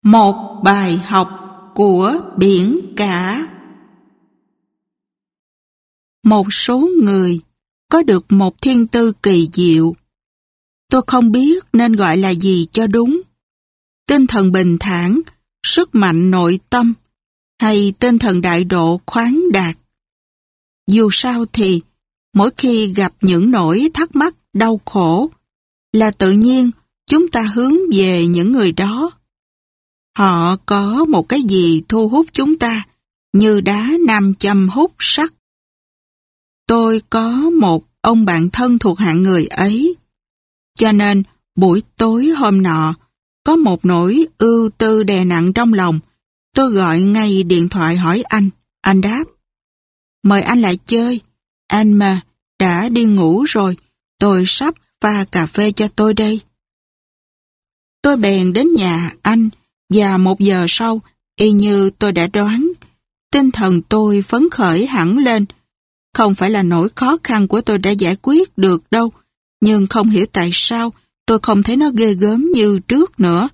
Một bài học của biển cả. Một số người có được một thiên tư kỳ diệu. Tôi không biết nên gọi là gì cho đúng. Tinh thần bình thản, sức mạnh nội tâm, hay tinh thần đại độ khoáng đạt. Dù sao thì, mỗi khi gặp những nỗi thắc mắc, đau khổ, là tự nhiên chúng ta hướng về những người đó. Họ có một cái gì thu hút chúng ta, như đá nam châm hút sắt. Tôi có một ông bạn thân thuộc hạng người ấy. Cho nên, buổi tối hôm nọ, có một nỗi ưu tư đè nặng trong lòng. Tôi gọi ngay điện thoại hỏi anh. Anh đáp: "Mời anh lại chơi. Anh mà đã đi ngủ rồi. Tôi sắp pha cà phê cho tôi đây." Tôi bèn đến nhà anh, và 1 giờ sau, y như tôi đã đoán, tinh thần tôi phấn khởi hẳn lên. Không phải là nỗi khó khăn của tôi đã giải quyết được đâu, nhưng không hiểu tại sao tôi không thấy nó ghê gớm như trước nữa.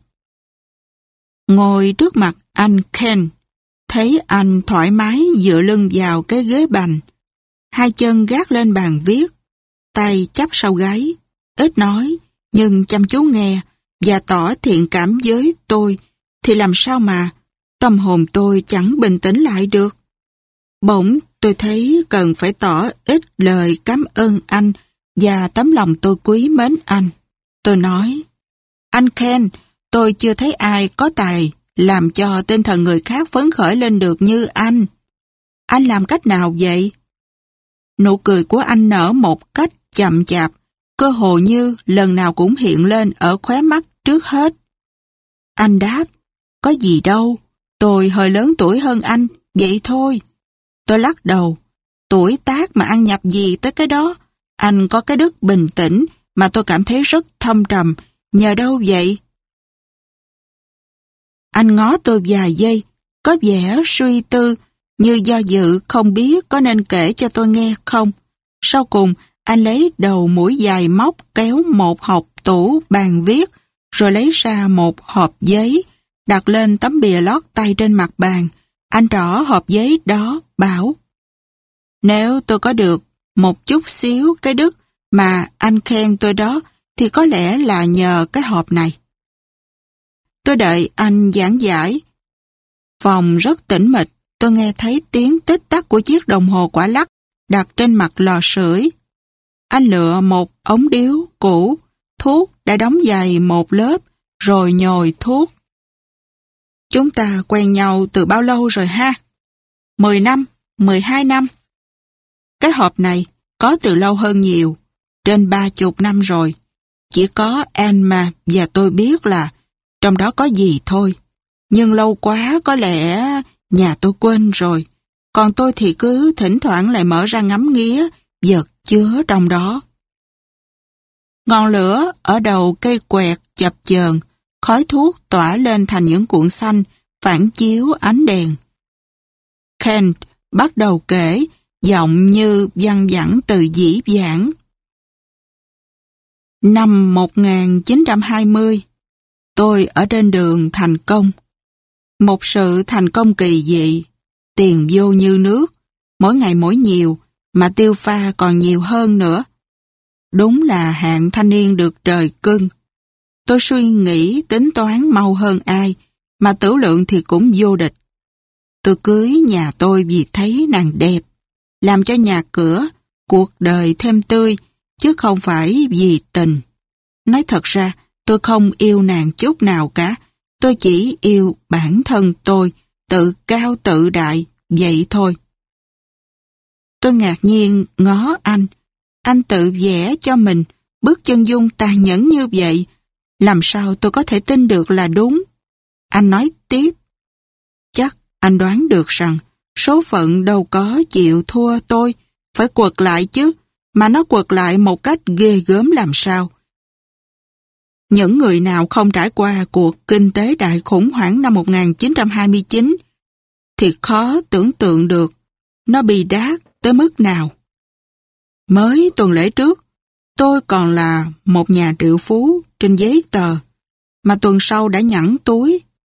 Ngồi trước mặt anh Ken, thấy anh thoải mái dựa lưng vào cái ghế bành, 2 chân gác lên bàn viết, tay chắp sau gáy, ít nói, nhưng chăm chú nghe và tỏ thiện cảm với tôi, thì làm sao mà tâm hồn tôi chẳng bình tĩnh lại được. Bỗng tôi thấy cần phải tỏ ít lời cảm ơn anh và tấm lòng tôi quý mến anh. Tôi nói: "Anh Ken, tôi chưa thấy ai có tài làm cho tinh thần người khác phấn khởi lên được như anh. Anh làm cách nào vậy?" Nụ cười của anh nở một cách chậm chạp, cơ hồ như lần nào cũng hiện lên ở khóe mắt trước hết. Anh đáp: "Có gì đâu, tôi hơi lớn tuổi hơn anh, vậy thôi." Tôi lắc đầu: "Tuổi tác mà ăn nhập gì tới cái đó? Anh có cái đức bình tĩnh mà tôi cảm thấy rất thâm trầm, nhờ đâu vậy?" Anh ngó tôi vài giây, có vẻ suy tư, như do dự không biết có nên kể cho tôi nghe không. Sau cùng, anh lấy đầu mũi dài móc kéo một hộc tủ bàn viết, rồi lấy ra một hộp giấy, đặt lên tấm bìa lót tay trên mặt bàn. Anh trỏ hộp giấy đó, bảo: "Nếu tôi có được một chút xíu cái đức mà anh khen tôi đó, thì có lẽ là nhờ cái hộp này." Tôi đợi anh giảng giải. Phòng rất tĩnh mịch, tôi nghe thấy tiếng tích tắc của chiếc đồng hồ quả lắc đặt trên mặt lò sưởi. Anh lựa một ống điếu cũ, thuốc đã đóng dày một lớp, rồi nhồi thuốc. "Chúng ta quen nhau từ bao lâu rồi ha?" 10 năm, 12 năm. "Cái hộp này có từ lâu hơn nhiều, trên 30 năm rồi. Chỉ có Emma và tôi biết là trong đó có gì thôi. Nhưng lâu quá có lẽ nhà tôi quên rồi. Còn tôi thì cứ thỉnh thoảng lại mở ra ngắm nghía vật chứa trong đó." Ngọn lửa ở đầu cây quẹt chập chờn, khói thuốc tỏa lên thành những cuộn xanh phản chiếu ánh đèn. Kent bắt đầu kể, giọng như văng vẳng từ dĩ vãng. Năm 1920, tôi ở trên đường thành công. Một sự thành công kỳ dị, tiền vô như nước, mỗi ngày mỗi nhiều, mà tiêu pha còn nhiều hơn nữa. Đúng là hạng thanh niên được trời cưng. Tôi suy nghĩ tính toán mau hơn ai, mà tửu lượng thì cũng vô địch. Tôi cưới nhà tôi vì thấy nàng đẹp, làm cho nhà cửa, cuộc đời thêm tươi, chứ không phải vì tình. Nói thật ra, tôi không yêu nàng chút nào cả. Tôi chỉ yêu bản thân tôi, tự cao tự đại, vậy thôi. Tôi ngạc nhiên ngó anh. Anh tự vẽ cho mình bước chân dung tàn nhẫn như vậy. Làm sao tôi có thể tin được là đúng? Anh nói tiếp: "Chắc anh đoán được rằng số phận đâu có chịu thua tôi, phải quật lại chứ, mà nó quật lại một cách ghê gớm làm sao. Những người nào không trải qua cuộc kinh tế đại khủng hoảng năm 1929 thì khó tưởng tượng được nó bi đát tới mức nào. Mới tuần lễ trước, tôi còn là một nhà triệu phú trên giấy tờ, mà tuần sau đã nhẵn túi.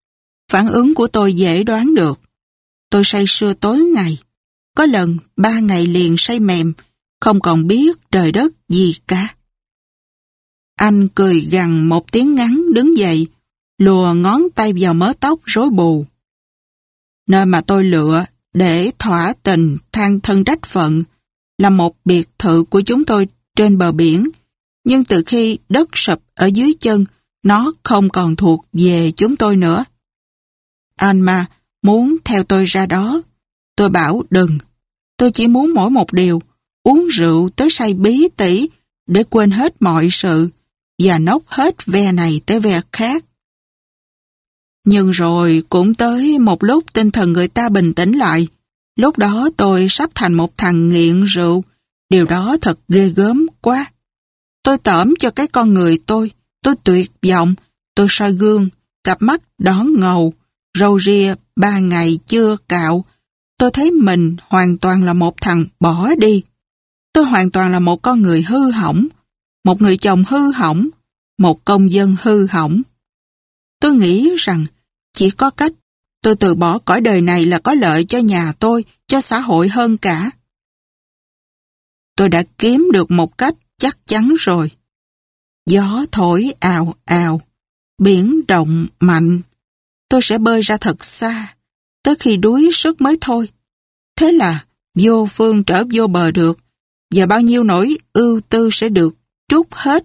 Phản ứng của tôi dễ đoán được. Tôi say sưa tối ngày. Có lần 3 ngày liền say mềm, không còn biết trời đất gì cả. Anh cười gằn một tiếng ngắn đứng dậy, lùa ngón tay vào mớ tóc rối bù. Nơi mà tôi lựa để thỏa tình than thân trách phận là một biệt thự của chúng tôi trên bờ biển, nhưng từ khi đất sụp ở dưới chân, nó không còn thuộc về chúng tôi nữa. Alma muốn theo tôi ra đó. Tôi bảo đừng. Tôi chỉ muốn mỗi một điều, uống rượu tới say bí tỉ để quên hết mọi sự và nốc hết ve này tới ve khác. Nhưng rồi cũng tới một lúc tinh thần người ta bình tĩnh lại. Lúc đó tôi sắp thành một thằng nghiện rượu. Điều đó thật ghê gớm quá. Tôi tởm cho cái con người tôi tuyệt vọng, tôi soi gương, cặp mắt đỏ ngầu, râu ria 3 ngày chưa cạo. Tôi thấy mình hoàn toàn là một thằng bỏ đi. Tôi hoàn toàn là một con người hư hỏng, một người chồng hư hỏng, một công dân hư hỏng. Tôi nghĩ rằng chỉ có cách tôi từ bỏ cõi đời này là có lợi cho nhà tôi, cho xã hội hơn cả. Tôi đã kiếm được một cách chắc chắn rồi. Gió thổi ào ào, biển động mạnh. Tôi sẽ bơi ra thật xa, tới khi đuối sức mới thôi. Thế là vô phương trở vô bờ được, và bao nhiêu nỗi ưu tư sẽ được trút hết.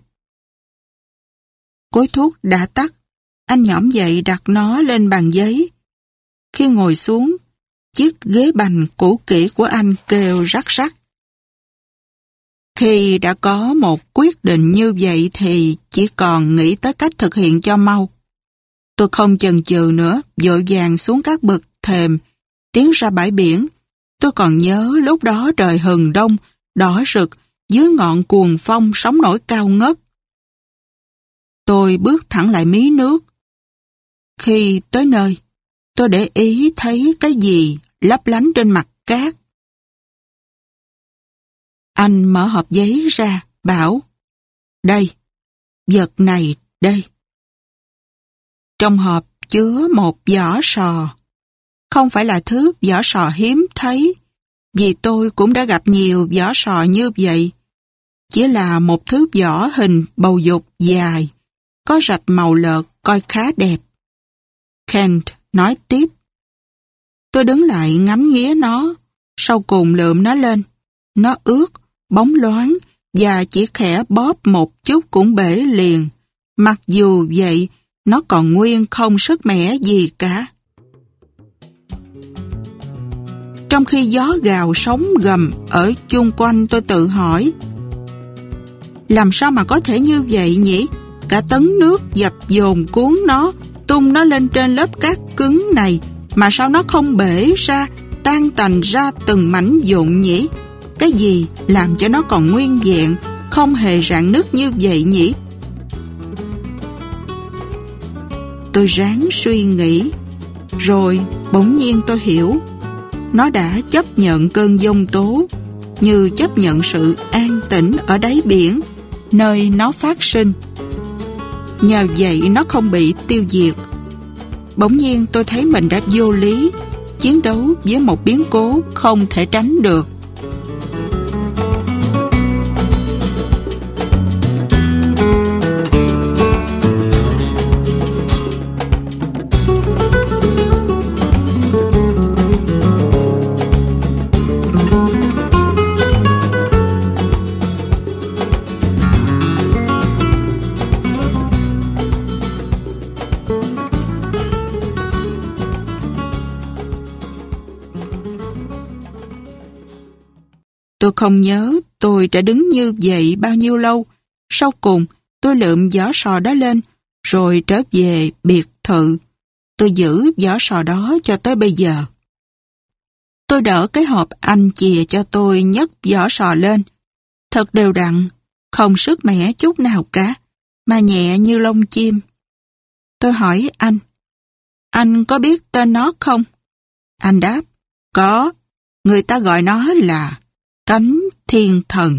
Cối thuốc đã tắt, anh nhõm dậy đặt nó lên bàn giấy. Khi ngồi xuống, chiếc ghế bành cũ kỹ của anh kêu rắc rắc. Khi đã có một quyết định như vậy thì chỉ còn nghĩ tới cách thực hiện cho mau. Tôi không chần chừ nữa, vội vàng xuống các bậc thềm, tiến ra bãi biển. Tôi còn nhớ lúc đó trời hừng đông, đỏ rực, dưới ngọn cuồng phong sóng nổi cao ngất. Tôi bước thẳng lại mí nước. Khi tới nơi, tôi để ý thấy cái gì lấp lánh trên mặt cát. Anh mở hộp giấy ra, bảo, đây, vật này đây. Trong hộp chứa một vỏ sò. Không phải là thứ vỏ sò hiếm thấy, vì tôi cũng đã gặp nhiều vỏ sò như vậy. Chỉ là một thứ vỏ hình bầu dục dài, có rạch màu lợt coi khá đẹp. Kent nói tiếp. Tôi đứng lại ngắm nghía nó, sau cùng lượm nó lên. Nó ướt, bóng loáng và chỉ khẽ bóp một chút cũng bể liền. Mặc dù vậy, nó còn nguyên không sức mẻ gì cả. Trong khi gió gào sóng gầm ở chung quanh, tôi tự hỏi, làm sao mà có thể như vậy nhỉ? Cả tấn nước dập dồn cuốn nó, tung nó lên trên lớp cát cứng này, mà sao nó không bể ra, tan tành ra từng mảnh vụn nhỉ? Cái gì làm cho nó còn nguyên vẹn, không hề rạn nứt như vậy nhỉ? Tôi ráng suy nghĩ, rồi bỗng nhiên tôi hiểu. Nó đã chấp nhận cơn giông tố, như chấp nhận sự an tĩnh ở đáy biển, nơi nó phát sinh. Nhờ vậy nó không bị tiêu diệt. Bỗng nhiên tôi thấy mình đã vô lý, chiến đấu với một biến cố không thể tránh được. Tôi không nhớ tôi đã đứng như vậy bao nhiêu lâu. Sau cùng, tôi lượm vỏ sò đó lên, rồi trở về biệt thự. Tôi giữ vỏ sò đó cho tới bây giờ. Tôi đỡ cái hộp anh chìa cho tôi nhấc vỏ sò lên. Thật đều đặn, không sức mẻ chút nào cả, mà nhẹ như lông chim. Tôi hỏi anh có biết tên nó không? Anh đáp, có, người ta gọi nó là Cánh Thiên Thần.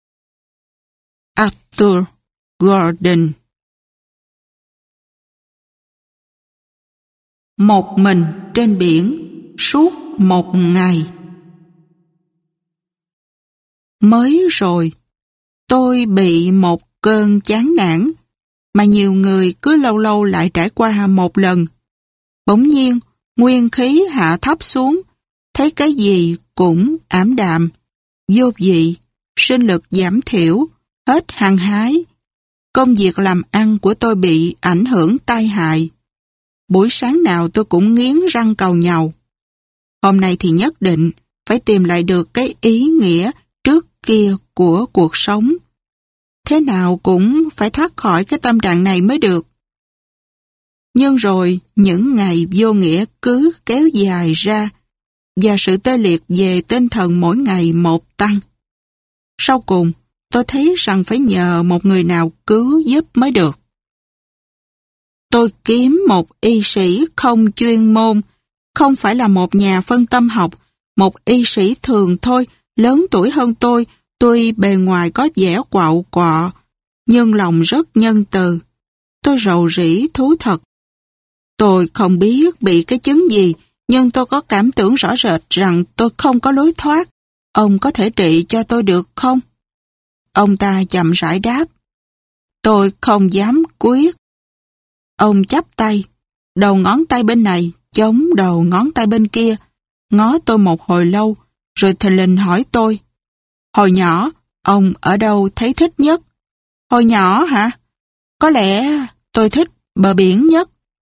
Arthur Gordon. một mình trên biển suốt một ngày. Mới rồi, tôi bị một cơn chán nản mà nhiều người cứ lâu lâu lại trải qua một lần. Bỗng nhiên, nguyên khí hạ thấp xuống, thấy cái gì cũng ảm đạm, vô vị, sinh lực giảm thiểu, hết hăng hái. Công việc làm ăn của tôi bị ảnh hưởng tai hại. Buổi sáng nào tôi cũng nghiến răng càu nhàu. Hôm nay thì nhất định phải tìm lại được cái ý nghĩa trước kia của cuộc sống. Thế nào cũng phải thoát khỏi cái tâm trạng này mới được. Nhưng rồi những ngày vô nghĩa cứ kéo dài ra và sự tê liệt về tinh thần mỗi ngày một tăng. Sau cùng, tôi thấy rằng phải nhờ một người nào cứu giúp mới được. Tôi kiếm một y sĩ không chuyên môn, không phải là một nhà phân tâm học, một y sĩ thường thôi, lớn tuổi hơn tôi, tuy bề ngoài có vẻ quạo quọ, nhưng lòng rất nhân từ. Tôi rầu rĩ thú thật. Tôi không biết bị cái chứng gì, nhưng tôi có cảm tưởng rõ rệt rằng tôi không có lối thoát. Ông có thể trị cho tôi được không? Ông ta chậm rãi đáp. Tôi không dám quyết. Ông chắp tay, đầu ngón tay bên này chống đầu ngón tay bên kia, ngó tôi một hồi lâu, rồi thình lình hỏi tôi. Hồi nhỏ, ông ở đâu thấy thích nhất? Hồi nhỏ hả? Có lẽ tôi thích bờ biển nhất.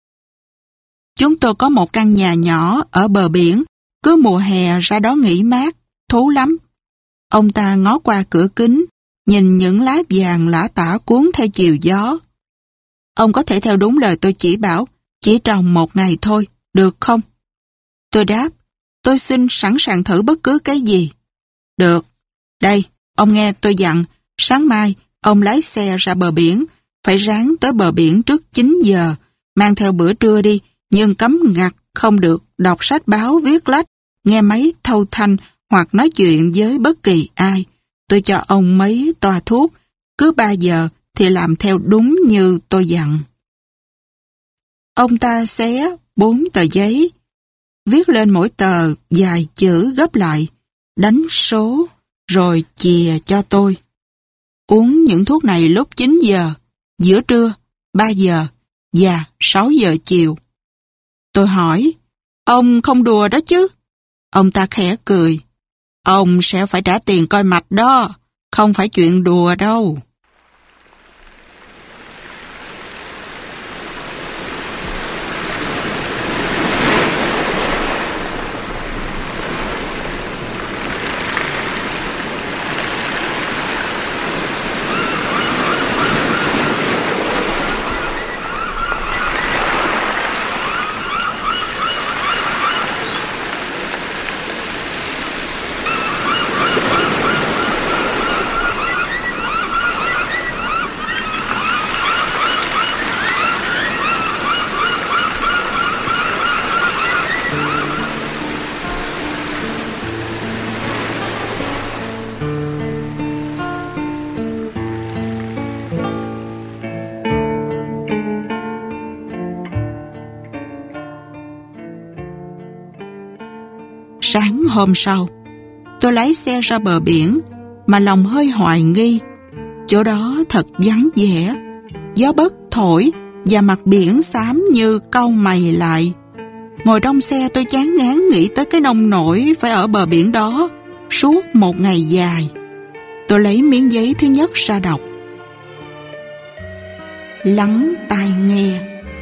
Chúng tôi có một căn nhà nhỏ ở bờ biển, cứ mùa hè ra đó nghỉ mát, thú lắm. Ông ta ngó qua cửa kính, nhìn những lá vàng lả tả cuốn theo chiều gió. Ông có thể theo đúng lời tôi chỉ bảo, chỉ trong một ngày thôi, được không? Tôi đáp, tôi xin sẵn sàng thử bất cứ cái gì. Được. Đây, ông nghe tôi dặn, sáng mai ông lái xe ra bờ biển, phải ráng tới bờ biển trước 9 giờ, mang theo bữa trưa đi, nhưng cấm ngặt không được đọc sách báo viết lách, nghe máy thâu thanh hoặc nói chuyện với bất kỳ ai. Tôi cho ông mấy toa thuốc, cứ 3 giờ thì làm theo đúng như tôi dặn. Ông ta xé 4 tờ giấy, viết lên mỗi tờ vài chữ gấp lại, đánh số, rồi chìa cho tôi. Uống những thuốc này lúc 9 giờ, giữa trưa, 3 giờ và 6 giờ chiều. Tôi hỏi, ông không đùa đó chứ? Ông ta khẽ cười. Ông sẽ phải trả tiền coi mạch đó, không phải chuyện đùa đâu. Sáng hôm sau, tôi lái xe ra bờ biển mà lòng hơi hoài nghi. Chỗ đó thật vắng vẻ, gió bấc thổi và mặt biển xám như cau mày lại. Ngồi trong xe tôi chán ngán nghĩ tới cái nông nổi phải ở bờ biển đó suốt một ngày dài. Tôi lấy miếng giấy thứ nhất ra đọc. Lắng tai nghe.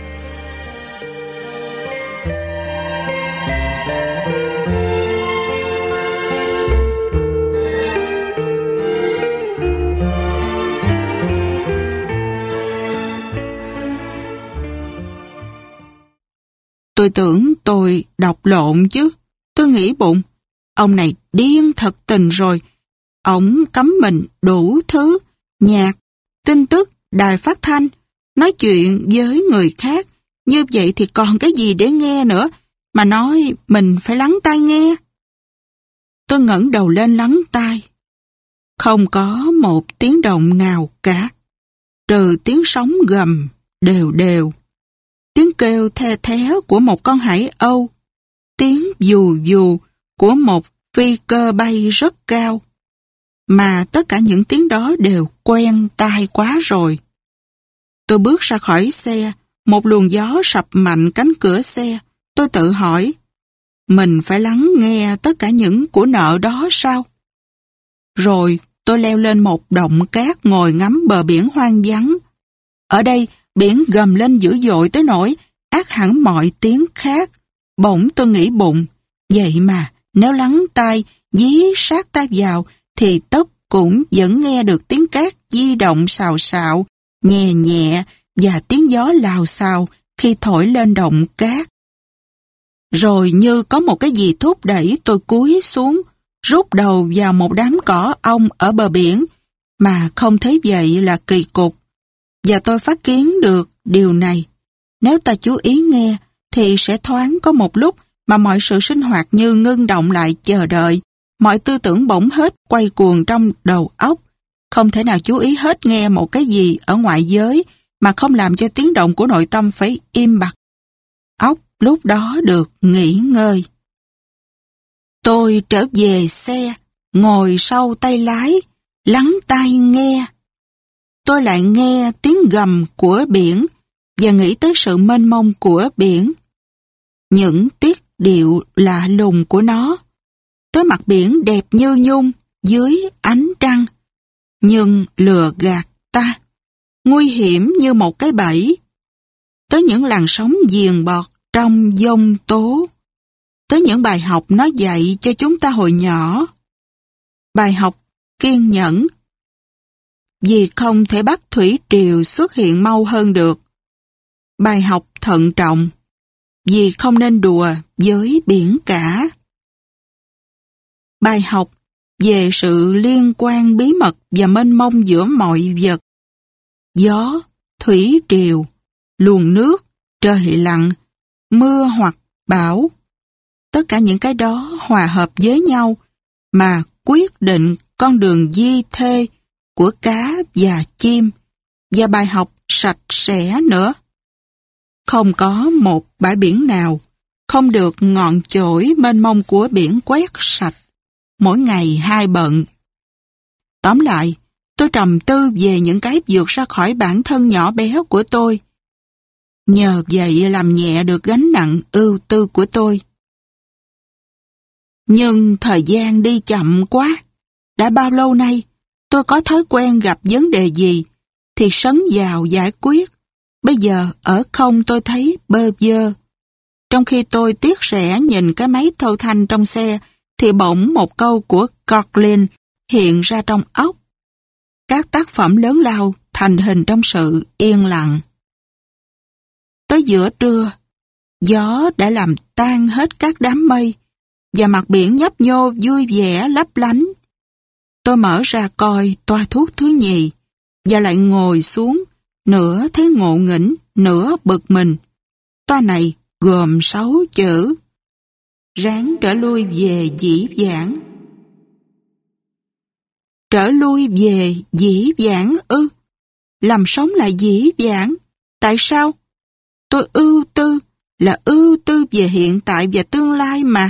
Tôi tưởng tôi đọc lộn chứ. Tôi nghĩ bụng, ông này điên thật tình rồi. Ổng cấm mình đủ thứ, nhạc, tin tức, đài phát thanh, nói chuyện với người khác. Như vậy thì còn cái gì để nghe nữa, mà nói mình phải lắng tai nghe. Tôi ngẩng đầu lên lắng tai. Không có một tiếng động nào cả, trừ tiếng sóng gầm đều đều. Tiếng kêu the thé của một con hải âu, tiếng dù dù của một phi cơ bay rất cao. Mà tất cả những tiếng đó đều quen tai quá rồi. Tôi bước ra khỏi xe, một luồng gió sập mạnh cánh cửa xe. Tôi tự hỏi, mình phải lắng nghe tất cả những của nợ đó sao? Rồi tôi leo lên một động cát ngồi ngắm bờ biển hoang vắng. Ở đây biển gầm lên dữ dội tới nỗi át hẳn mọi tiếng khác. Bỗng tôi nghĩ bụng, vậy mà nếu lắng tai, dí sát tai vào thì tóc cũng vẫn nghe được tiếng cát di động xào xạo, nhẹ nhẹ và tiếng gió lào xào khi thổi lên động cát. Rồi như có một cái gì thúc đẩy tôi cúi xuống, rút đầu vào một đám cỏ ong ở bờ biển, mà không thấy vậy là kỳ cục. Và tôi phát kiến được điều này. Nếu ta chú ý nghe, thì sẽ thoáng có một lúc mà mọi sự sinh hoạt như ngưng động lại chờ đợi. Mọi tư tưởng bỗng hết quay cuồng trong đầu óc. Không thể nào chú ý hết nghe một cái gì ở ngoại giới mà không làm cho tiếng động của nội tâm phải im bặt. Óc lúc đó được nghỉ ngơi. Tôi trở về xe, ngồi sau tay lái, lắng tai nghe. Tôi lại nghe tiếng gầm của biển và nghĩ tới sự mênh mông của biển. Những tiết điệu lạ lùng của nó. Tới mặt biển đẹp như nhung dưới ánh trăng, nhưng lừa gạt ta, nguy hiểm như một cái bẫy. Tới những làn sóng viền bọt trong giông tố. Tới những bài học nó dạy cho chúng ta hồi nhỏ. Bài học kiên nhẫn. Vì không thể bắt thủy triều xuất hiện mau hơn được. Bài học thận trọng. Vì không nên đùa với biển cả. Bài học về sự liên quan bí mật và mênh mông giữa mọi vật. Gió, thủy triều, luồng nước, trời lặng, mưa hoặc bão. Tất cả những cái đó hòa hợp với nhau mà quyết định con đường di thê của cá và chim, và bài học sạch sẽ nữa. Không có một bãi biển nào không được ngọn chổi mênh mông của biển quét sạch, mỗi ngày hai bận. Tóm lại, tôi trầm tư về những cái vượt ra khỏi bản thân nhỏ bé của tôi. Nhờ vậy làm nhẹ được gánh nặng ưu tư của tôi. Nhưng thời gian đi chậm quá. Đã bao lâu nay, tôi có thói quen gặp vấn đề gì thì sấn vào giải quyết. Bây giờ ở không tôi thấy bơ vơ. Trong khi tôi tiếc rẻ nhìn cái máy thâu thanh trong xe, thì bỗng một câu của Coughlin hiện ra trong óc. Các tác phẩm lớn lao thành hình trong sự yên lặng. Tới giữa trưa, gió đã làm tan hết các đám mây, và mặt biển nhấp nhô vui vẻ lấp lánh. Tôi mở ra coi toa thuốc thứ nhì, và lại ngồi xuống, nửa thấy ngộ nghĩnh, nửa bực mình. Toa này gồm 6 chữ: ráng trở lui về dĩ vãng. Trở lui về dĩ vãng ư? Làm sống lại dĩ vãng? Tại sao? Tôi ưu tư là ưu tư về hiện tại và tương lai mà.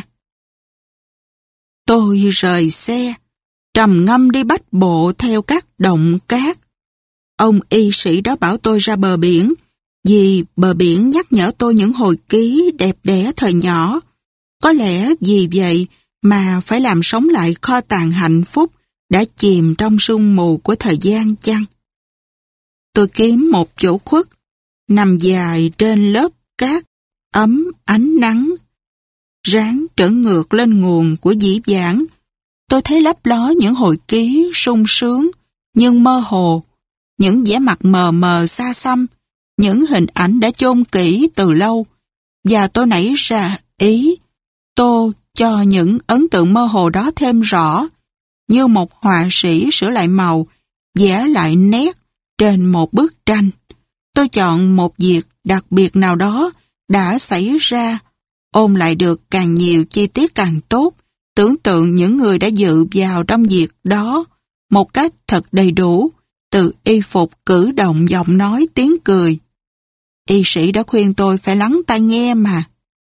Tôi rời xe, trầm ngâm đi bách bộ theo các động cát. Ông y sĩ đó bảo tôi ra bờ biển, vì bờ biển nhắc nhở tôi những hồi ký đẹp đẽ thời nhỏ. Có lẽ vì vậy mà phải làm sống lại kho tàng hạnh phúc đã chìm trong sương mù của thời gian chăng? Tôi kiếm một chỗ khuất, nằm dài trên lớp cát, ấm ánh nắng. Ráng trở ngược lên nguồn của dĩ vãng, tôi thấy lấp ló những hồi ký sung sướng, nhưng mơ hồ, những vẻ mặt mờ mờ xa xăm, những hình ảnh đã chôn kỹ từ lâu, và tôi nảy ra ý tô cho những ấn tượng mơ hồ đó thêm rõ, như một họa sĩ sửa lại màu, vẽ lại nét trên một bức tranh. Tôi chọn một việc đặc biệt nào đó đã xảy ra, ôn lại được càng nhiều chi tiết càng tốt, tưởng tượng những người đã dự vào trong việc đó một cách thật đầy đủ, từ y phục, cử động, giọng nói, tiếng cười. Y sĩ đã khuyên tôi phải lắng tai nghe mà.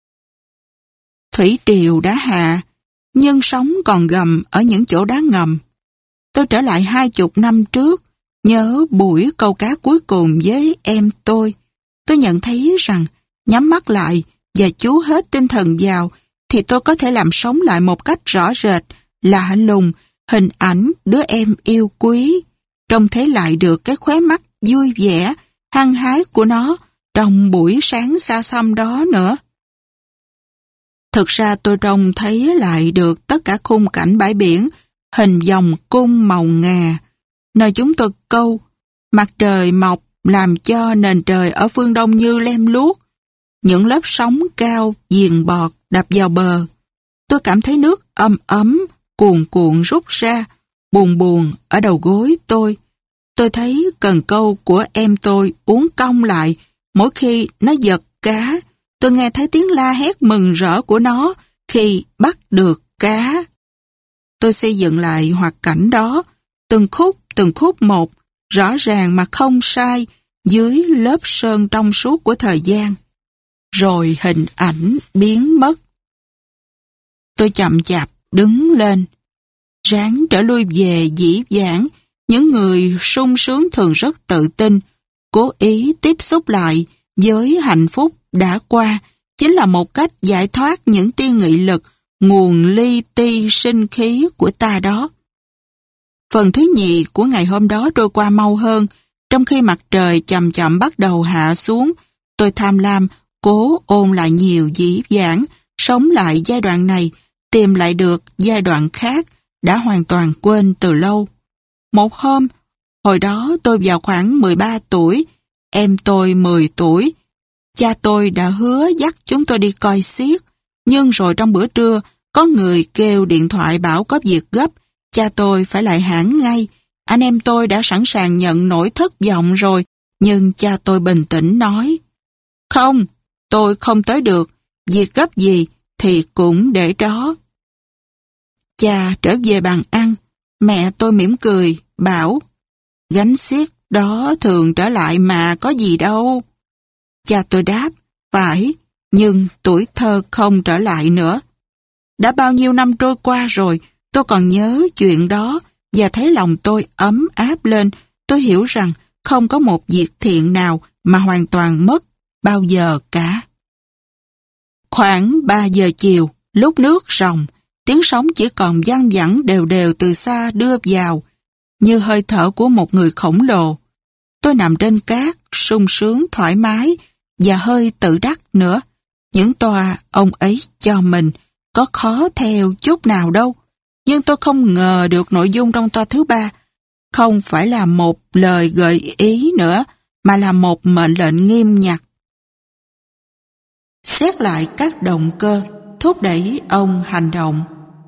Thủy triều đã hạ, nhưng sóng còn gầm ở những chỗ đá ngầm. Tôi trở lại 20 năm trước, nhớ buổi câu cá cuối cùng với em tôi. Tôi nhận thấy rằng nhắm mắt lại và chú hết tinh thần vào thì tôi có thể làm sống lại một cách rõ rệt, lạ lùng, hình ảnh đứa em yêu quý. Trông thấy lại được cái khóe mắt vui vẻ, hăng hái của nó trong buổi sáng xa xăm đó nữa. Thực ra tôi trông thấy lại được tất cả khung cảnh bãi biển, hình vòng cung màu ngà, nơi chúng tôi câu. Mặt trời mọc làm cho nền trời ở phương Đông như lem luốc. Những lớp sóng cao, viền bọt đập vào bờ. Tôi cảm thấy nước ấm ấm, cuồn cuộn rút ra, buồn buồn ở đầu gối tôi. Tôi thấy cần câu của em tôi uốn cong lại mỗi khi nó giật cá. Tôi nghe thấy tiếng la hét mừng rỡ của nó khi bắt được cá. Tôi xây dựng lại hoạt cảnh đó, từng khúc một, rõ ràng mà không sai, dưới lớp sơn trong suốt của thời gian. Rồi hình ảnh biến mất. Tôi chậm chạp đứng lên, ráng trở lui về dĩ vãng. Những người sung sướng thường rất tự tin, cố ý tiếp xúc lại với hạnh phúc đã qua, chính là một cách giải thoát những tia nghị lực, nguồn li ti sinh khí của ta đó. Phần thứ nhì của ngày hôm đó trôi qua mau hơn. Trong khi mặt trời chậm chậm bắt đầu hạ xuống, tôi tham lam, cố ôn lại nhiều dĩ vãng, sống lại giai đoạn này, tìm lại được giai đoạn khác, đã hoàn toàn quên từ lâu. Một hôm, hồi đó tôi vào khoảng 13 tuổi, em tôi 10 tuổi. Cha tôi đã hứa dắt chúng tôi đi coi xiếc, nhưng rồi trong bữa trưa, có người kêu điện thoại bảo có việc gấp, cha tôi phải lại hãng ngay. Anh em tôi đã sẵn sàng nhận nỗi thất vọng rồi, nhưng cha tôi bình tĩnh nói, không, tôi không tới được, việc gấp gì thì cũng để đó. Cha trở về bàn ăn, mẹ tôi mỉm cười, bảo, gánh xiếc đó thường trở lại mà có gì đâu. Cha tôi đáp, phải, nhưng tuổi thơ không trở lại nữa. Đã bao nhiêu năm trôi qua rồi, tôi còn nhớ chuyện đó và thấy lòng tôi ấm áp lên. Tôi hiểu rằng không có một việc thiện nào mà hoàn toàn mất bao giờ cả. Khoảng 3 giờ chiều, lúc nước ròng, tiếng sóng chỉ còn văng vẳng đều đều từ xa đưa vào, như hơi thở của một người khổng lồ. Tôi nằm trên cát, sung sướng thoải mái và hơi tự đắc nữa. Những toa ông ấy cho mình có khó theo chút nào đâu. Nhưng tôi không ngờ được nội dung trong toa thứ 3 không phải là một lời gợi ý nữa, mà là một mệnh lệnh nghiêm ngặt. Xét lại các động cơ thúc đẩy ông hành động.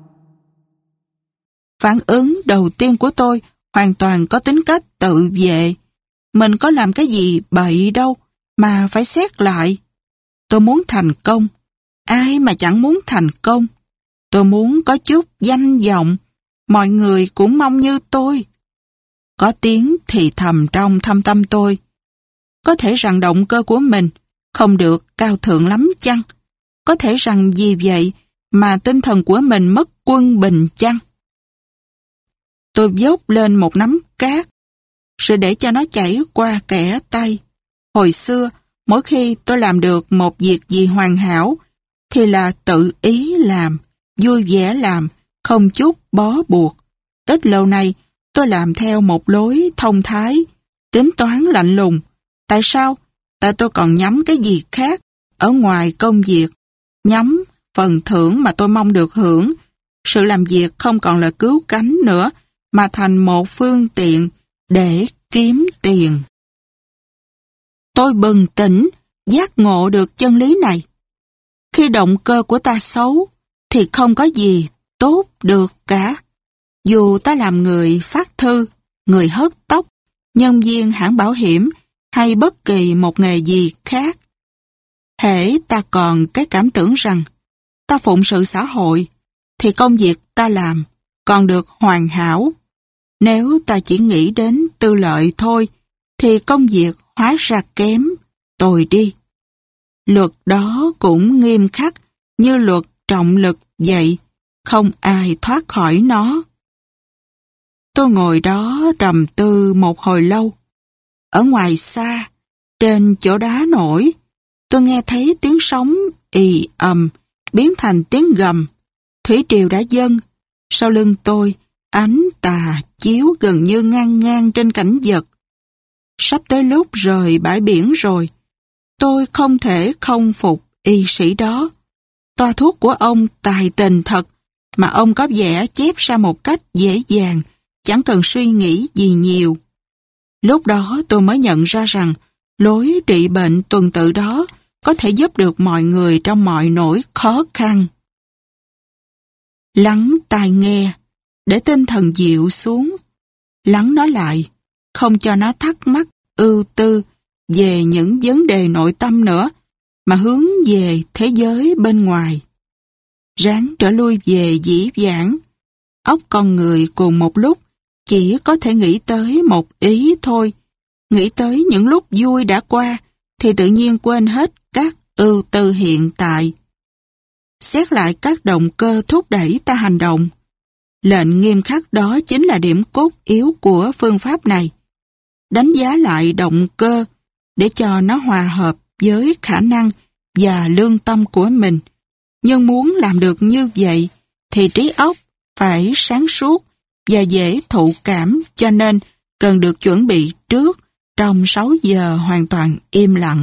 Phản ứng đầu tiên của tôi hoàn toàn có tính cách tự vệ. Mình có làm cái gì bậy đâu mà phải xét lại. Tôi muốn thành công. Ai mà chẳng muốn thành công. Tôi muốn có chút danh vọng. Mọi người cũng mong như tôi. Có tiếng thì thầm trong thâm tâm tôi. Có thể rằng động cơ của mình không được cao thượng lắm chăng? Có thể rằng vì vậy mà tinh thần của mình mất quân bình chăng? Tôi dốc lên một nắm cát, rồi để cho nó chảy qua kẽ tay. Hồi xưa, mỗi khi tôi làm được một việc gì hoàn hảo, thì là tự ý làm, vui vẻ làm, không chút bó buộc. Ít lâu nay, tôi làm theo một lối thông thái, tính toán lạnh lùng. Tại sao? Tại tôi còn nhắm cái gì khác ở ngoài công việc. Nhắm phần thưởng mà tôi mong được hưởng. Sự làm việc không còn là cứu cánh nữa, mà thành một phương tiện để kiếm tiền. Tôi bừng tỉnh, giác ngộ được chân lý này. Khi động cơ của ta xấu, thì không có gì tốt được cả. Dù ta làm người phát thư, người hớt tóc, nhân viên hãng bảo hiểm hay bất kỳ một nghề gì khác. Hễ ta còn cái cảm tưởng rằng ta phụng sự xã hội, thì công việc ta làm còn được hoàn hảo. Nếu ta chỉ nghĩ đến tư lợi thôi, thì công việc hóa ra kém, tồi đi. Luật đó cũng nghiêm khắc như luật trọng lực vậy, không ai thoát khỏi nó. Tôi ngồi đó trầm tư một hồi lâu. Ở ngoài xa, trên chỗ đá nổi, tôi nghe thấy tiếng sóng ì ầm biến thành tiếng gầm. Thủy triều đã dâng. Sau lưng tôi, ánh tà chiếu gần như ngang ngang trên cảnh vật. Sắp tới lúc rời bãi biển rồi. Tôi không thể không phục y sĩ đó. Toa thuốc của ông tài tình thật, mà ông có vẻ chép ra một cách dễ dàng, chẳng cần suy nghĩ gì nhiều. Lúc đó tôi mới nhận ra rằng lối trị bệnh tuần tự đó có thể giúp được mọi người trong mọi nỗi khó khăn. Lắng tai nghe, để tinh thần dịu xuống. Lắng nó lại, không cho nó thắc mắc, ưu tư về những vấn đề nội tâm nữa, mà hướng về thế giới bên ngoài. Ráng trở lui về dĩ vãng. Óc con người cùng một lúc chỉ có thể nghĩ tới một ý thôi. Nghĩ tới những lúc vui đã qua thì tự nhiên quên hết các ưu tư hiện tại. Xét lại các động cơ thúc đẩy ta hành động. Lệnh nghiêm khắc đó chính là điểm cốt yếu của phương pháp này. Đánh giá lại động cơ để cho nó hòa hợp với khả năng và lương tâm của mình. Nhưng muốn làm được như vậy thì trí óc phải sáng suốt và dễ thụ cảm, cho nên cần được chuẩn bị trước trong 6 giờ hoàn toàn im lặng.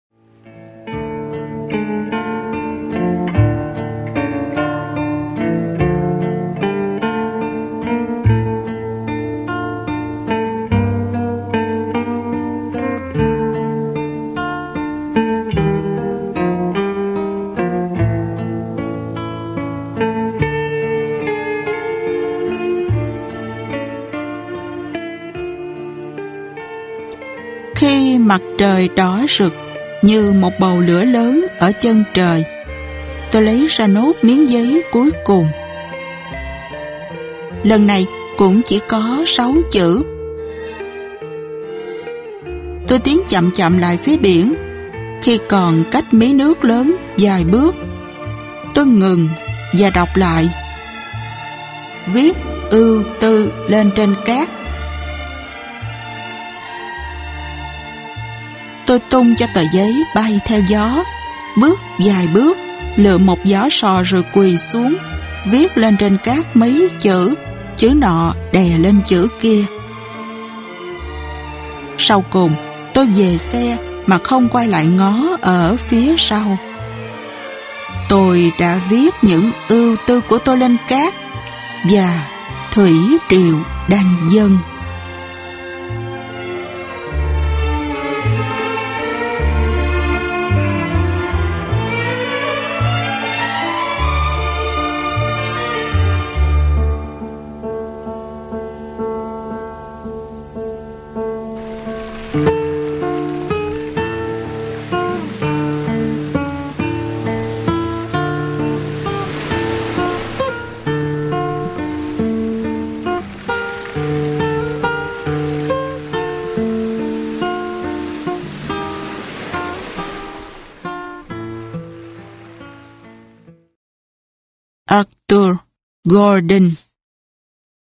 Khi mặt trời đỏ rực như một bầu lửa lớn ở chân trời, tôi lấy ra nốt miếng giấy cuối cùng. Lần này cũng chỉ có 6 chữ. Tôi tiến chậm chậm lại phía biển. Khi còn cách mí nước lớn vài bước, tôi ngừng và đọc lại. Viết ưu tư lên trên cát. Tôi tung cho tờ giấy bay theo gió, bước vài bước, lượm một vỏ sò rồi quỳ xuống, viết lên trên cát mấy chữ, chữ nọ đè lên chữ kia. Sau cùng, tôi về xe mà không quay lại ngó ở phía sau. Tôi đã viết những ưu tư của tôi lên cát, và thủy triều đang dâng. Arthur Gordon